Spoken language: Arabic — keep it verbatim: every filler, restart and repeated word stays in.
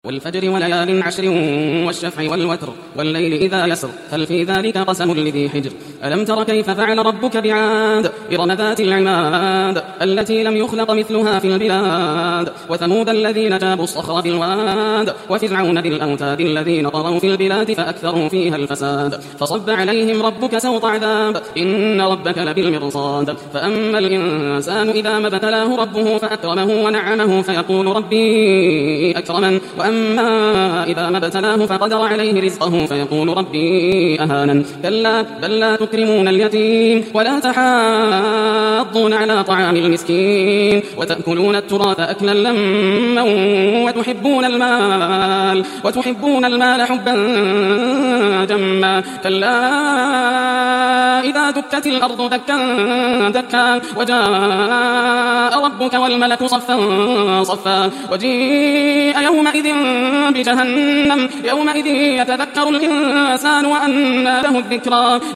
والفجر وليال عشر والشفع والوتر والليل إذا يسر هل في ذلك قسم لذي حجر ألم تر كيف فعل ربك بعاد إرم ذات العماد التي لم يخلق مثلها في البلاد وثمود الذين جابوا الصخر بالواد وفرعون ذي الأوتاد الذين طغوا في البلاد فأكثروا فيها الفساد فصب عليهم ربك سوط عذاب إن ربك لبالمرصاد فأما الإنسان إذا ما ابتلاه ربه فأكرمه ونعمه فيقول ربي أكرمن أما إذا ما ابتلاه فقدر عليه رزقه فيقول ربي أهانن كلا بل لا تكرمون اليتيم ولا تحاضون على طعام المسكين وتأكلون التراث أكلا لما وتحبون المال وتحبون المال حبا جما كلا إذا دكت الأرض دكا دكا وجاء ربك والملك صفا صفا وجيء يومئذ بجهنم يومئذ يتذكر الإنسان وأنى له الذكرى